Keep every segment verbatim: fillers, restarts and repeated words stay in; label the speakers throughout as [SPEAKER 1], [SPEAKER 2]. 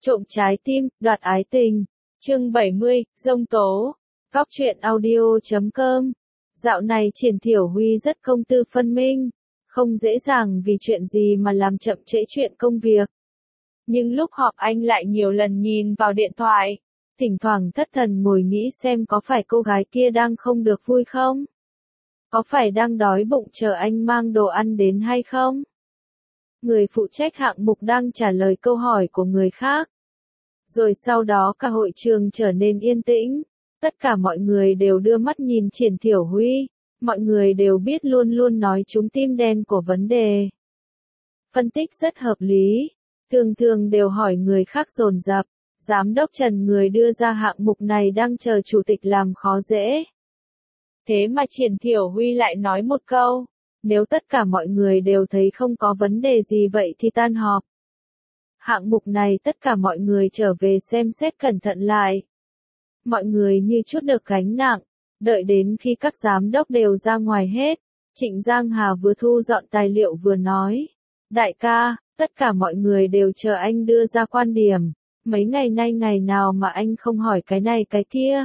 [SPEAKER 1] Trộm trái tim, đoạt ái tình. Chương bảy mươi, Dông tố. Góc truyện audio chấm com. Dạo này Triển Thiểu Huy rất công tư phân minh, không dễ dàng vì chuyện gì mà làm chậm trễ chuyện công việc. Nhưng lúc họp anh lại nhiều lần nhìn vào điện thoại, thỉnh thoảng thất thần ngồi nghĩ xem có phải cô gái kia đang không được vui không? Có phải đang đói bụng chờ anh mang đồ ăn đến hay không? Người phụ trách hạng mục đang trả lời câu hỏi của người khác. Rồi sau đó cả hội trường trở nên yên tĩnh. Tất cả mọi người đều đưa mắt nhìn Triển Thiểu Huy. Mọi người đều biết luôn luôn nói trúng tim đen của vấn đề. Phân tích rất hợp lý. Thường thường đều hỏi người khác dồn dập. Giám đốc Trần người đưa ra hạng mục này đang chờ chủ tịch làm khó dễ. Thế mà Triển Thiểu Huy lại nói một câu. Nếu tất cả mọi người đều thấy không có vấn đề gì vậy thì tan họp. Hạng mục này tất cả mọi người trở về xem xét cẩn thận lại. Mọi người như chút được gánh nặng, đợi đến khi các giám đốc đều ra ngoài hết, Trịnh Giang Hà vừa thu dọn tài liệu vừa nói. Đại ca, tất cả mọi người đều chờ anh đưa ra quan điểm, mấy ngày nay ngày nào mà anh không hỏi cái này cái kia.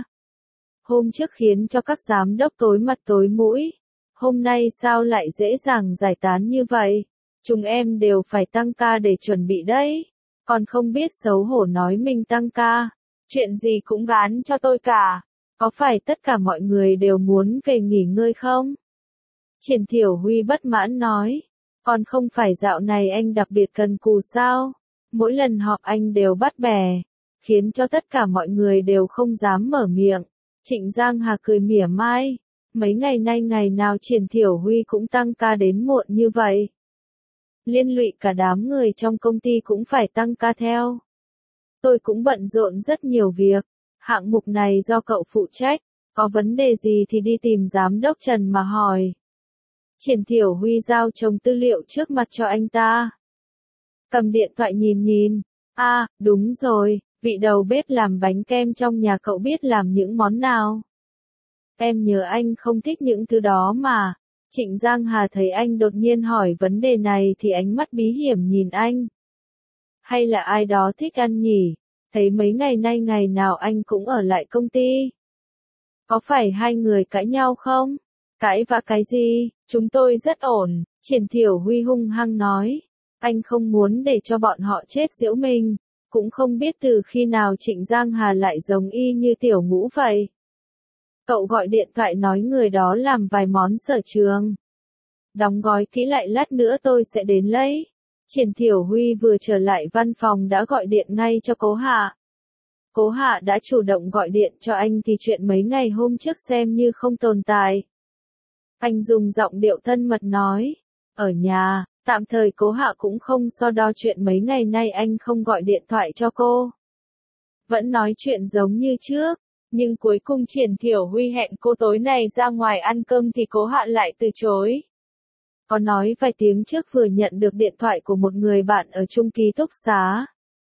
[SPEAKER 1] Hôm trước khiến cho các giám đốc tối mặt tối mũi, hôm nay sao lại dễ dàng giải tán như vậy? Chúng em đều phải tăng ca để chuẩn bị đấy, còn không biết xấu hổ nói mình tăng ca, chuyện gì cũng gán cho tôi cả, có phải tất cả mọi người đều muốn về nghỉ ngơi không? Triển Thiểu Huy bất mãn nói, còn không phải dạo này anh đặc biệt cần cù sao, mỗi lần họp anh đều bắt bẻ, khiến cho tất cả mọi người đều không dám mở miệng. Trịnh Giang Hà cười mỉa mai, mấy ngày nay ngày nào Triển Thiểu Huy cũng tăng ca đến muộn như vậy. Liên lụy cả đám người trong công ty cũng phải tăng ca theo. Tôi cũng bận rộn rất nhiều việc, hạng mục này do cậu phụ trách, có vấn đề gì thì đi tìm giám đốc Trần mà hỏi. Triển Thiểu Huy giao chồng tư liệu trước mặt cho anh ta. Cầm điện thoại nhìn nhìn, à, đúng rồi, vị đầu bếp làm bánh kem trong nhà cậu biết làm những món nào? Em nhớ anh không thích những thứ đó mà. Trịnh Giang Hà thấy anh đột nhiên hỏi vấn đề này thì ánh mắt bí hiểm nhìn anh. Hay là ai đó thích ăn nhỉ? Thấy mấy ngày nay ngày nào anh cũng ở lại công ty. Có phải hai người cãi nhau không? Cãi vã cái gì? Chúng tôi rất ổn, Triển Thiểu Huy hung hăng nói. Anh không muốn để cho bọn họ chết giễu mình. Cũng không biết từ khi nào Trịnh Giang Hà lại giống y như tiểu ngũ vậy. Cậu gọi điện thoại nói người đó làm vài món sở trường. Đóng gói kỹ lại lát nữa tôi sẽ đến lấy. Triển Thiểu Huy vừa trở lại văn phòng đã gọi điện ngay cho Cố Hạ. Cố Hạ đã chủ động gọi điện cho anh thì chuyện mấy ngày hôm trước xem như không tồn tại. Anh dùng giọng điệu thân mật nói. Ở nhà, tạm thời Cố Hạ cũng không so đo chuyện mấy ngày nay anh không gọi điện thoại cho cô. Vẫn nói chuyện giống như trước. Nhưng cuối cùng Triển Thiểu Huy hẹn cô tối này ra ngoài ăn cơm thì Cố Hạ lại từ chối. Có nói vài tiếng trước vừa nhận được điện thoại của một người bạn ở chung ký túc xá.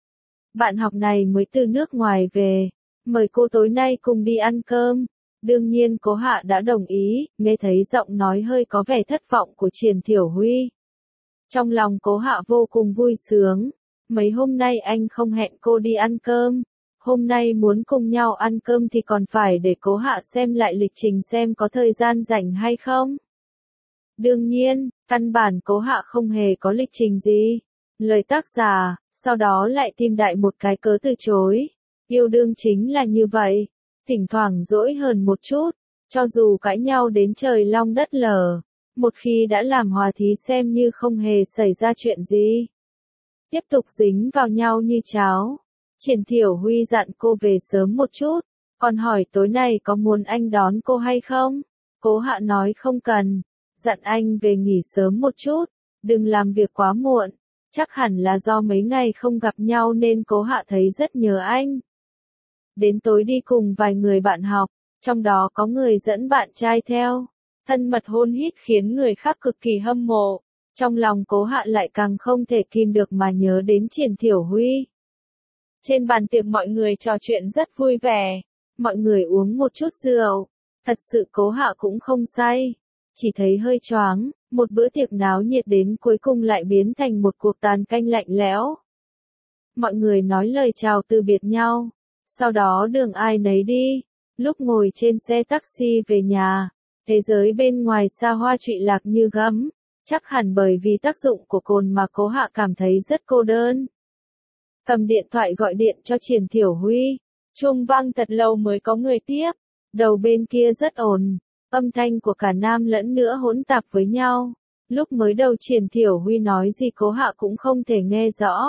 [SPEAKER 1] Bạn học này mới từ nước ngoài về, mời cô tối nay cùng đi ăn cơm. Đương nhiên Cố Hạ đã đồng ý, nghe thấy giọng nói hơi có vẻ thất vọng của Triển Thiểu Huy. Trong lòng Cố Hạ vô cùng vui sướng, mấy hôm nay anh không hẹn cô đi ăn cơm. Hôm nay muốn cùng nhau ăn cơm thì còn phải để Cố Hạ xem lại lịch trình xem có thời gian rảnh hay không. Đương nhiên, căn bản Cố Hạ không hề có lịch trình gì. Lời tác giả, sau đó lại tìm đại một cái cớ từ chối. Yêu đương chính là như vậy, thỉnh thoảng dỗi hơn một chút, cho dù cãi nhau đến trời long đất lở, một khi đã làm hòa thì xem như không hề xảy ra chuyện gì. Tiếp tục dính vào nhau như cháo. Triển Thiểu Huy dặn cô về sớm một chút, còn hỏi tối nay có muốn anh đón cô hay không? Cố Hạ nói không cần, dặn anh về nghỉ sớm một chút, đừng làm việc quá muộn, chắc hẳn là do mấy ngày không gặp nhau nên Cố Hạ thấy rất nhớ anh. Đến tối đi cùng vài người bạn học, trong đó có người dẫn bạn trai theo, thân mật hôn hít khiến người khác cực kỳ hâm mộ, trong lòng Cố Hạ lại càng không thể kìm được mà nhớ đến Triển Thiểu Huy. Trên bàn tiệc mọi người trò chuyện rất vui vẻ, mọi người uống một chút rượu, thật sự Cố Hạ cũng không say, chỉ thấy hơi choáng, một bữa tiệc náo nhiệt đến cuối cùng lại biến thành một cuộc tàn canh lạnh lẽo. Mọi người nói lời chào từ biệt nhau. Sau đó đường ai nấy đi. Lúc ngồi trên xe taxi về nhà, thế giới bên ngoài xa hoa trụy lạc như gấm. Chắc hẳn bởi vì tác dụng của cồn mà Cố Hạ cảm thấy rất cô đơn. Cầm điện thoại gọi điện cho Triển Thiểu Huy. Chuông vang thật lâu mới có người tiếp. Đầu bên kia rất ồn. Âm thanh của cả nam lẫn nữ hỗn tạp với nhau. Lúc mới đầu Triển Thiểu Huy nói gì Cố Hạ cũng không thể nghe rõ.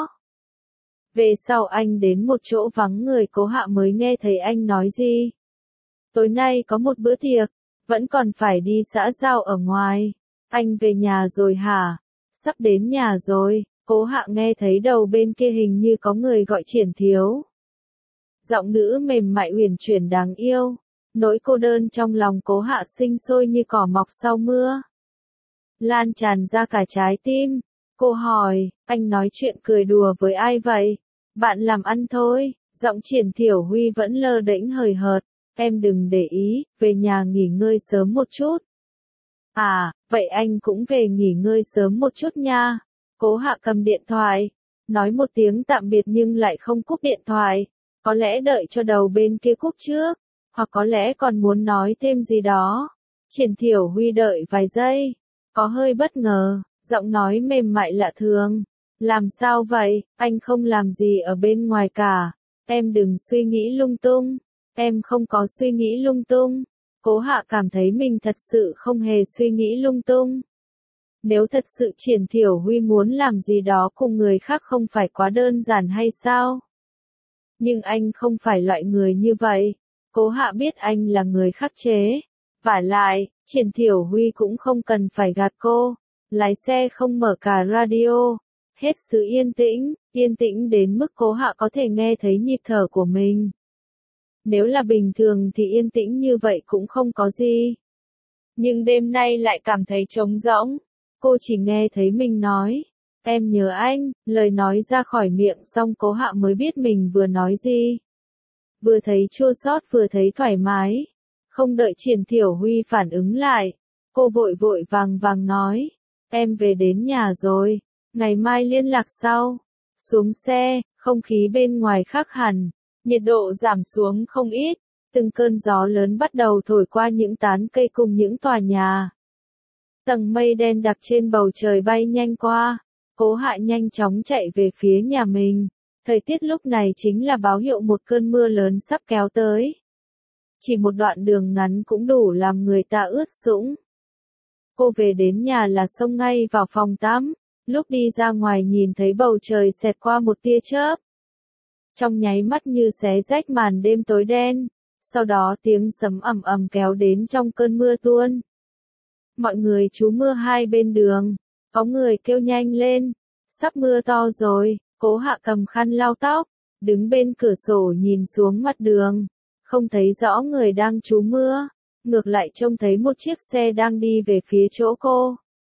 [SPEAKER 1] Về sau anh đến một chỗ vắng người Cố Hạ mới nghe thấy anh nói gì. Tối nay có một bữa tiệc, vẫn còn phải đi xã giao ở ngoài. Anh về nhà rồi hả? Sắp đến nhà rồi. Cố Hạ nghe thấy đầu bên kia hình như có người gọi Triển Thiếu. Giọng nữ mềm mại uyển chuyển đáng yêu. Nỗi cô đơn trong lòng Cố Hạ sinh sôi như cỏ mọc sau mưa. Lan tràn ra cả trái tim. Cô hỏi, anh nói chuyện cười đùa với ai vậy? Bạn làm ăn thôi. Giọng Triển Thiểu Huy vẫn lơ đễnh hời hợt. Em đừng để ý, về nhà nghỉ ngơi sớm một chút. À, vậy anh cũng về nghỉ ngơi sớm một chút nha. Cố Hạ cầm điện thoại, nói một tiếng tạm biệt nhưng lại không cúp điện thoại. Có lẽ đợi cho đầu bên kia cúp trước, hoặc có lẽ còn muốn nói thêm gì đó. Triển Thiểu Huy đợi vài giây, có hơi bất ngờ, giọng nói mềm mại lạ thường. Làm sao vậy, anh không làm gì ở bên ngoài cả. Em đừng suy nghĩ lung tung. Em không có suy nghĩ lung tung. Cố Hạ cảm thấy mình thật sự không hề suy nghĩ lung tung. Nếu thật sự Triển Thiểu Huy muốn làm gì đó cùng người khác không phải quá đơn giản hay sao? Nhưng anh không phải loại người như vậy. Cố Hạ biết anh là người khắc chế. Vả lại, Triển Thiểu Huy cũng không cần phải gạt cô. Lái xe không mở cả radio. Hết sự yên tĩnh, yên tĩnh đến mức Cố Hạ có thể nghe thấy nhịp thở của mình. Nếu là bình thường thì yên tĩnh như vậy cũng không có gì. Nhưng đêm nay lại cảm thấy trống rỗng. Cô chỉ nghe thấy mình nói, em nhớ anh, lời nói ra khỏi miệng xong Cố Hạ mới biết mình vừa nói gì. Vừa thấy chua xót vừa thấy thoải mái. Không đợi Triển Thiểu Huy phản ứng lại, cô vội vội vàng vàng nói, em về đến nhà rồi, ngày mai liên lạc sau. Xuống xe, không khí bên ngoài khác hẳn, nhiệt độ giảm xuống không ít, từng cơn gió lớn bắt đầu thổi qua những tán cây cùng những tòa nhà. Tầng mây đen đặc trên bầu trời bay nhanh qua, Cố Hạ nhanh chóng chạy về phía nhà mình. Thời tiết lúc này chính là báo hiệu một cơn mưa lớn sắp kéo tới. Chỉ một đoạn đường ngắn cũng đủ làm người ta ướt sũng. Cô về đến nhà là xông ngay vào phòng tắm, lúc đi ra ngoài nhìn thấy bầu trời xẹt qua một tia chớp. Trong nháy mắt như xé rách màn đêm tối đen, sau đó tiếng sấm ầm ầm kéo đến trong cơn mưa tuôn. Mọi người trú mưa hai bên đường, có người kêu nhanh lên, sắp mưa to rồi. Cố Hạ cầm khăn lau tóc, đứng bên cửa sổ nhìn xuống mặt đường, không thấy rõ người đang trú mưa, ngược lại trông thấy một chiếc xe đang đi về phía chỗ cô.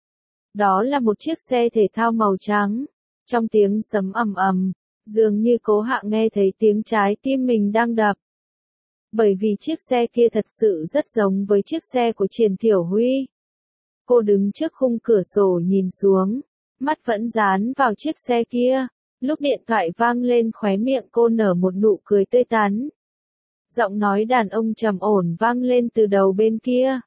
[SPEAKER 1] Đó là một chiếc xe thể thao màu trắng. Trong tiếng sấm ầm ầm, dường như Cố Hạ nghe thấy tiếng trái tim mình đang đập. Bởi vì chiếc xe kia thật sự rất giống với chiếc xe của Triển Thiểu Huy. Cô đứng trước khung cửa sổ nhìn xuống, mắt vẫn dán vào chiếc xe kia. Lúc điện thoại vang lên khóe miệng cô nở một nụ cười tươi tắn. Giọng nói đàn ông trầm ổn vang lên từ đầu bên kia.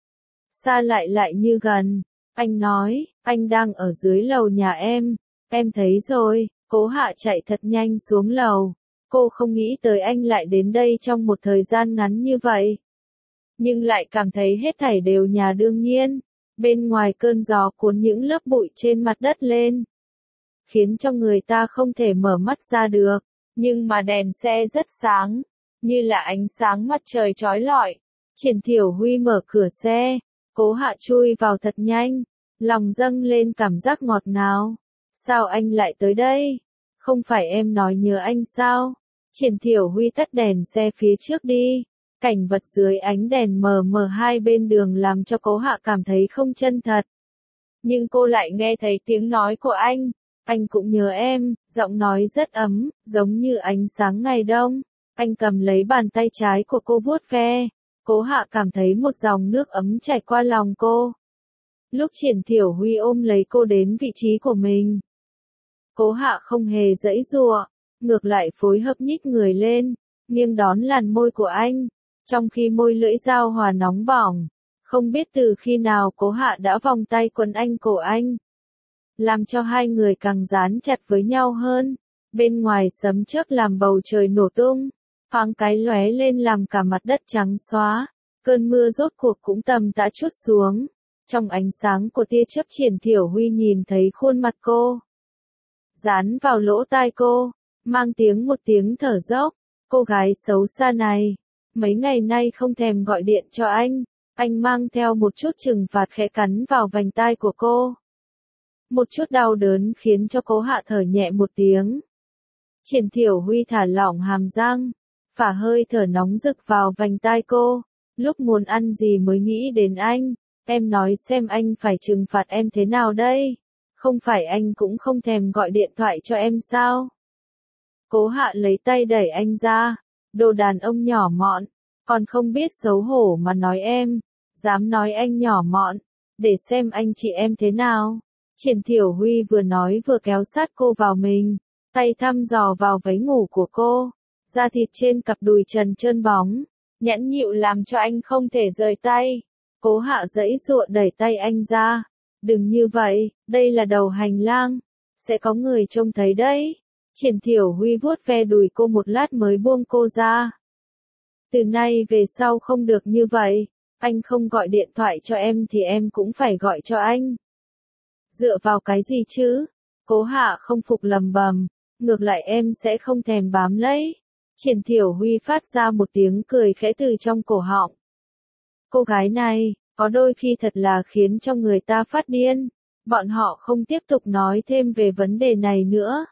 [SPEAKER 1] Xa lại lại như gần. Anh nói, anh đang ở dưới lầu nhà em. Em thấy rồi. Cố Hạ chạy thật nhanh xuống lầu. Cô không nghĩ tới anh lại đến đây trong một thời gian ngắn như vậy. Nhưng lại cảm thấy hết thảy đều nhà đương nhiên. Bên ngoài cơn gió cuốn những lớp bụi trên mặt đất lên, khiến cho người ta không thể mở mắt ra được. Nhưng mà đèn xe rất sáng, như là ánh sáng mặt trời chói lọi. Triển Thiểu Huy mở cửa xe, Cố Hạ chui vào thật nhanh, lòng dâng lên cảm giác ngọt ngào. Sao anh lại tới đây? Không phải em nói nhớ anh sao? Triển Thiểu Huy tắt đèn xe phía trước đi. Cảnh vật dưới ánh đèn mờ mờ hai bên đường làm cho Cố Hạ cảm thấy không chân thật. Nhưng cô lại nghe thấy tiếng nói của anh. Anh cũng nhớ em, giọng nói rất ấm, giống như ánh sáng ngày đông. Anh cầm lấy bàn tay trái của cô vuốt ve. Cố Hạ cảm thấy một dòng nước ấm chảy qua lòng cô. Lúc Triển Thiểu Huy ôm lấy cô đến vị trí của mình, Cố Hạ không hề giãy giụa, ngược lại phối hợp nhích người lên, nghiêng đón làn môi của anh, trong khi môi lưỡi dao hòa nóng bỏng. Không biết từ khi nào Cố Hạ đã vòng tay quấn anh cổ anh, làm cho hai người càng dán chặt với nhau hơn. Bên ngoài sấm chớp làm bầu trời nổ tung, thoáng cái lóe lên làm cả mặt đất trắng xóa. Cơn mưa rốt cuộc cũng tầm tã trút xuống. Trong ánh sáng của tia chớp Triển Thiểu Huy nhìn thấy khuôn mặt cô, dán vào lỗ tai cô, mang tiếng một tiếng thở dốc. Cô gái xấu xa này, mấy ngày nay không thèm gọi điện cho anh. Anh mang theo một chút trừng phạt khẽ cắn vào vành tai của cô. Một chút đau đớn khiến cho Cố Hạ thở nhẹ một tiếng. Triển Thiểu Huy thả lỏng hàm răng, phả hơi thở nóng rực vào vành tai cô. Lúc muốn ăn gì mới nghĩ đến anh, em nói xem anh phải trừng phạt em thế nào đây? Không phải anh cũng không thèm gọi điện thoại cho em sao? Cố Hạ lấy tay đẩy anh ra, đồ đàn ông nhỏ mọn, còn không biết xấu hổ mà nói em, dám nói anh nhỏ mọn, để xem anh chị em thế nào. Triển Thiểu Huy vừa nói vừa kéo sát cô vào mình, tay thăm dò vào váy ngủ của cô, da thịt trên cặp đùi trần trơn bóng, nhẫn nhịu làm cho anh không thể rời tay. Cố Hạ giãy giụa đẩy tay anh ra, đừng như vậy, đây là đầu hành lang, sẽ có người trông thấy đấy. Triển Thiểu Huy vuốt ve đùi cô một lát mới buông cô ra. Từ nay về sau không được như vậy, anh không gọi điện thoại cho em thì em cũng phải gọi cho anh. Dựa vào cái gì chứ? Cố Hạ không phục lầm bầm, ngược lại em sẽ không thèm bám lấy. Triển Thiểu Huy phát ra một tiếng cười khẽ từ trong cổ họng. Cô gái này, có đôi khi thật là khiến cho người ta phát điên. Bọn họ không tiếp tục nói thêm về vấn đề này nữa.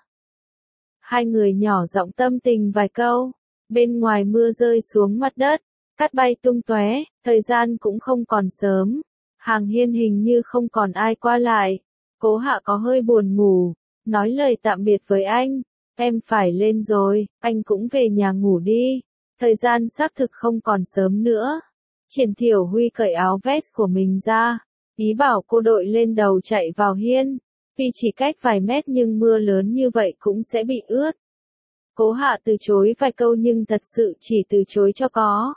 [SPEAKER 1] Hai người nhỏ giọng tâm tình vài câu. Bên ngoài mưa rơi xuống mặt đất, cát bay tung tóe, thời gian cũng không còn sớm. Hàng hiên hình như không còn ai qua lại. Cố Hạ có hơi buồn ngủ, nói lời tạm biệt với anh. Em phải lên rồi, anh cũng về nhà ngủ đi. Thời gian xác thực không còn sớm nữa. Triển Thiểu Huy cởi áo vest của mình ra, ý bảo cô đội lên đầu chạy vào hiên. Tuy chỉ cách vài mét nhưng mưa lớn như vậy cũng sẽ bị ướt. Cố Hạ từ chối vài câu nhưng thật sự chỉ từ chối cho có.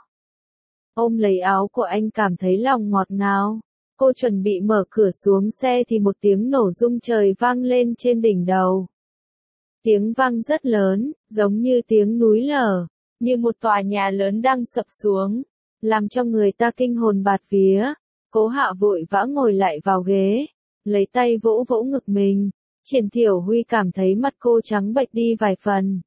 [SPEAKER 1] Ôm lấy áo của anh cảm thấy lòng ngọt ngào. Cô chuẩn bị mở cửa xuống xe thì một tiếng nổ rung trời vang lên trên đỉnh đầu. Tiếng vang rất lớn, giống như tiếng núi lở, như một tòa nhà lớn đang sập xuống, làm cho người ta kinh hồn bạt vía. Cố Hạ vội vã ngồi lại vào ghế, lấy tay vỗ vỗ ngực mình. Triển Thiểu Huy cảm thấy mặt cô trắng bệch đi vài phần.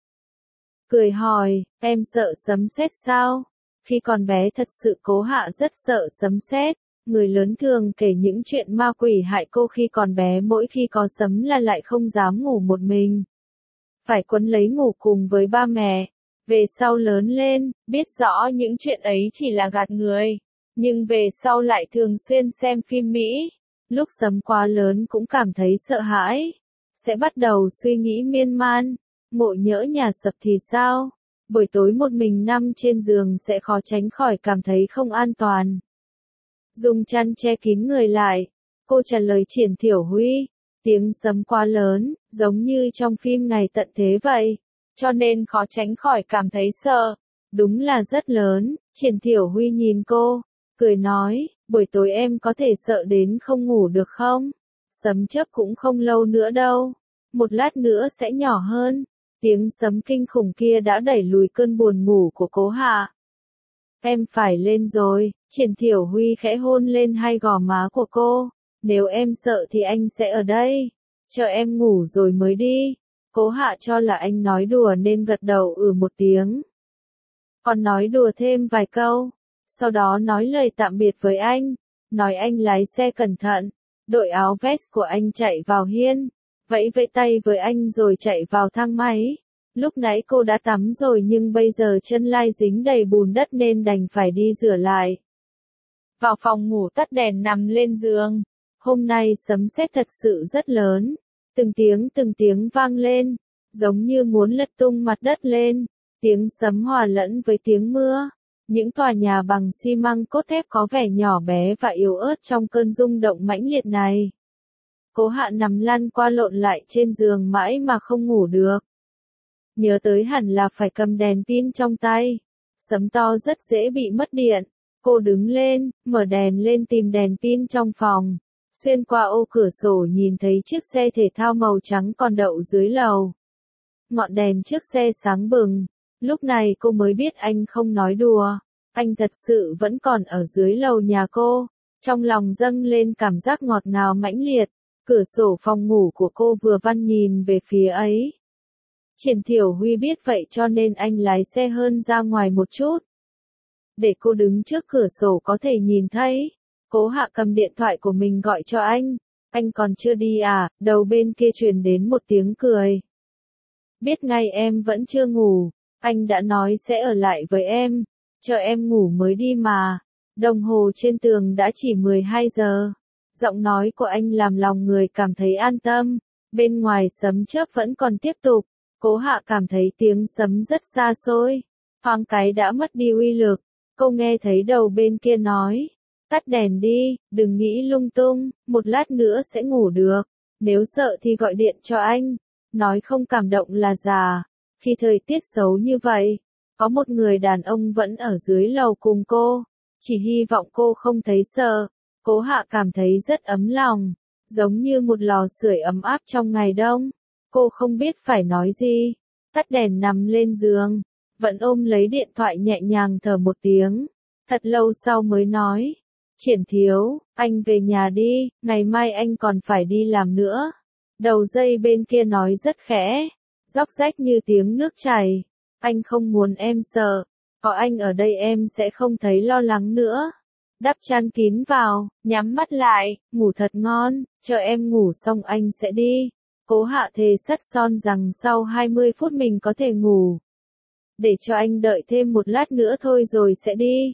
[SPEAKER 1] Cười hỏi, em sợ sấm sét sao? Khi còn bé thật sự Cố Hạ rất sợ sấm sét. Người lớn thường kể những chuyện ma quỷ hại cô khi còn bé, mỗi khi có sấm là lại không dám ngủ một mình. Phải quấn lấy ngủ cùng với ba mẹ. Về sau lớn lên, biết rõ những chuyện ấy chỉ là gạt người. Nhưng về sau lại thường xuyên xem phim Mỹ. Lúc sấm quá lớn cũng cảm thấy sợ hãi. Sẽ bắt đầu suy nghĩ miên man. Ngộ nhỡ nhà sập thì sao? Buổi tối một mình nằm trên giường sẽ khó tránh khỏi cảm thấy không an toàn. Dùng chăn che kín người lại, cô trả lời Triển Thiểu Huy, tiếng sấm quá lớn, giống như trong phim Ngày Tận Thế vậy, cho nên khó tránh khỏi cảm thấy sợ. Đúng là rất lớn. Triển Thiểu Huy nhìn cô, cười nói, buổi tối em có thể sợ đến không ngủ được không? Sấm chớp cũng không lâu nữa đâu, một lát nữa sẽ nhỏ hơn. Tiếng sấm kinh khủng kia đã đẩy lùi cơn buồn ngủ của Cố Hạ. Em phải lên rồi. Triển Thiểu Huy khẽ hôn lên hai gò má của cô. Nếu em sợ thì anh sẽ ở đây. Chờ em ngủ rồi mới đi. Cố Hạ cho là anh nói đùa nên gật đầu ừ một tiếng. Còn nói đùa thêm vài câu. Sau đó nói lời tạm biệt với anh. Nói anh lái xe cẩn thận. Đội áo vest của anh chạy vào hiên. Vẫy vẫy tay với anh rồi chạy vào thang máy. Lúc nãy cô đã tắm rồi nhưng bây giờ chân lai dính đầy bùn đất nên đành phải đi rửa lại. Vào phòng ngủ tắt đèn nằm lên giường. Hôm nay sấm sét thật sự rất lớn. Từng tiếng từng tiếng vang lên, giống như muốn lật tung mặt đất lên. Tiếng sấm hòa lẫn với tiếng mưa. Những tòa nhà bằng xi măng cốt thép có vẻ nhỏ bé và yếu ớt trong cơn rung động mãnh liệt này. Cố Hạ nằm lăn qua lộn lại trên giường mãi mà không ngủ được. nhớ tới hẳn là phải cầm đèn pin trong tay. Sấm to rất dễ bị mất điện. Cô đứng lên, mở đèn lên tìm đèn pin trong phòng. Xuyên qua ô cửa sổ nhìn thấy chiếc xe thể thao màu trắng còn đậu dưới lầu. Ngọn đèn trước xe sáng bừng. Lúc này cô mới biết anh không nói đùa. Anh thật sự vẫn còn ở dưới lầu nhà cô. Trong lòng dâng lên cảm giác ngọt ngào mãnh liệt. Cửa sổ phòng ngủ của cô vừa vặn nhìn về phía ấy. Triển Thiểu Huy biết vậy cho nên anh lái xe hơn ra ngoài một chút. Để cô đứng trước cửa sổ có thể nhìn thấy. Cố Hạ cầm điện thoại của mình gọi cho anh. Anh còn chưa đi à? Đầu bên kia truyền đến một tiếng cười. Biết ngay em vẫn chưa ngủ. Anh đã nói sẽ ở lại với em. Chờ em ngủ mới đi mà. Đồng hồ trên tường đã chỉ mười hai giờ. Giọng nói của anh làm lòng người cảm thấy an tâm. Bên ngoài sấm chớp vẫn còn tiếp tục. Cố Hạ cảm thấy tiếng sấm rất xa xôi. Thoáng cái đã mất đi uy lực. Cô nghe thấy đầu bên kia nói. Tắt đèn đi, đừng nghĩ lung tung, một lát nữa sẽ ngủ được. Nếu sợ thì gọi điện cho anh. Nói không cảm động là già. Khi thời tiết xấu như vậy, có một người đàn ông vẫn ở dưới lầu cùng cô. Chỉ hy vọng cô không thấy sợ. Cố Hạ cảm thấy rất ấm lòng. Giống như một lò sưởi ấm áp trong ngày đông. Cô không biết phải nói gì. Tắt đèn nằm lên giường. Vẫn ôm lấy điện thoại nhẹ nhàng thở một tiếng. Thật lâu sau mới nói. Triển Thiếu, anh về nhà đi, ngày mai anh còn phải đi làm nữa. Đầu dây bên kia nói rất khẽ. Róc rách như tiếng nước chảy. Anh không muốn em sợ. Có anh ở đây em sẽ không thấy lo lắng nữa. Đắp chăn kín vào, nhắm mắt lại, ngủ thật ngon, chờ em ngủ xong anh sẽ đi. Cố Hạ thề sắt son rằng sau hai mươi phút mình có thể ngủ. Để cho anh đợi thêm một lát nữa thôi rồi sẽ đi.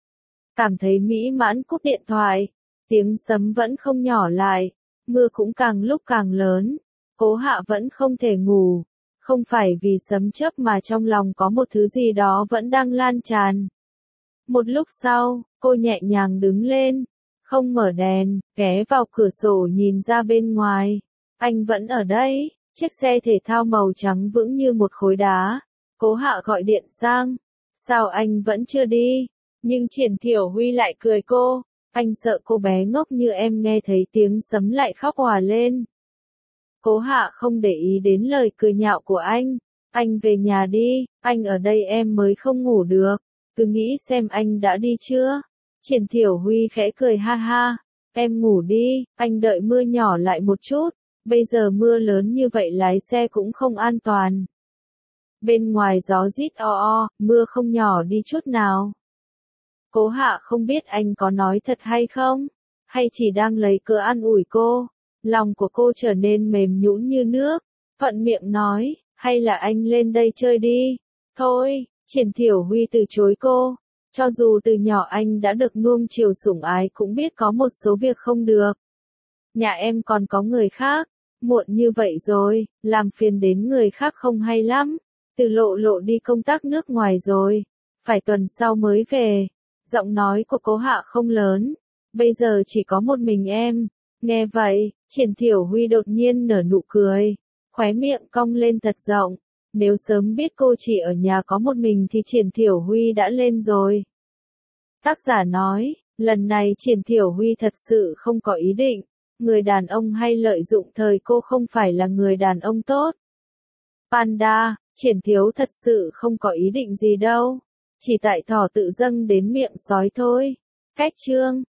[SPEAKER 1] Cảm thấy mỹ mãn cúp điện thoại. Tiếng sấm vẫn không nhỏ lại. Mưa cũng càng lúc càng lớn. Cố Hạ vẫn không thể ngủ. Không phải vì sấm chớp mà trong lòng có một thứ gì đó vẫn đang lan tràn. Một lúc sau, cô nhẹ nhàng đứng lên. Không mở đèn, ghé vào cửa sổ nhìn ra bên ngoài. Anh vẫn ở đây. Chiếc xe thể thao màu trắng vững như một khối đá. Cố Hạ gọi điện sang. Sao anh vẫn chưa đi? Nhưng Triển Thiểu Huy lại cười cô. Anh sợ cô bé ngốc như em nghe thấy tiếng sấm lại khóc òa lên. Cố Hạ không để ý đến lời cười nhạo của anh. Anh về nhà đi, anh ở đây em mới không ngủ được. Cứ nghĩ xem anh đã đi chưa? Triển Thiểu Huy khẽ cười ha ha. Em ngủ đi, anh đợi mưa nhỏ lại một chút. Bây giờ mưa lớn như vậy lái xe cũng không an toàn. Bên ngoài gió rít o o, mưa không nhỏ đi chút nào. Cố Hạ không biết anh có nói thật hay không, hay chỉ đang lấy cớ an ủi cô. Lòng của cô trở nên mềm nhũn như nước, thuận miệng nói, hay là anh lên đây chơi đi. Thôi, Triển Thiểu Huy từ chối cô. Cho dù từ nhỏ anh đã được nuông chiều sủng ái cũng biết có một số việc không được. Nhà em còn có người khác, muộn như vậy rồi, làm phiền đến người khác không hay lắm. Từ Lộ Lộ đi công tác nước ngoài rồi, phải tuần sau mới về. Giọng nói của Cố Hạ không lớn, bây giờ chỉ có một mình em. Nghe vậy, Triển Thiểu Huy đột nhiên nở nụ cười, khóe miệng cong lên thật rộng. Nếu sớm biết cô chỉ ở nhà có một mình thì Triển Thiểu Huy đã lên rồi. Tác giả nói, lần này Triển Thiểu Huy thật sự không có ý định. Người đàn ông hay lợi dụng thời cô không phải là người đàn ông tốt. Panda, Triển Thiếu thật sự không có ý định gì đâu. Chỉ tại thỏ tự dâng đến miệng sói thôi. Cách chương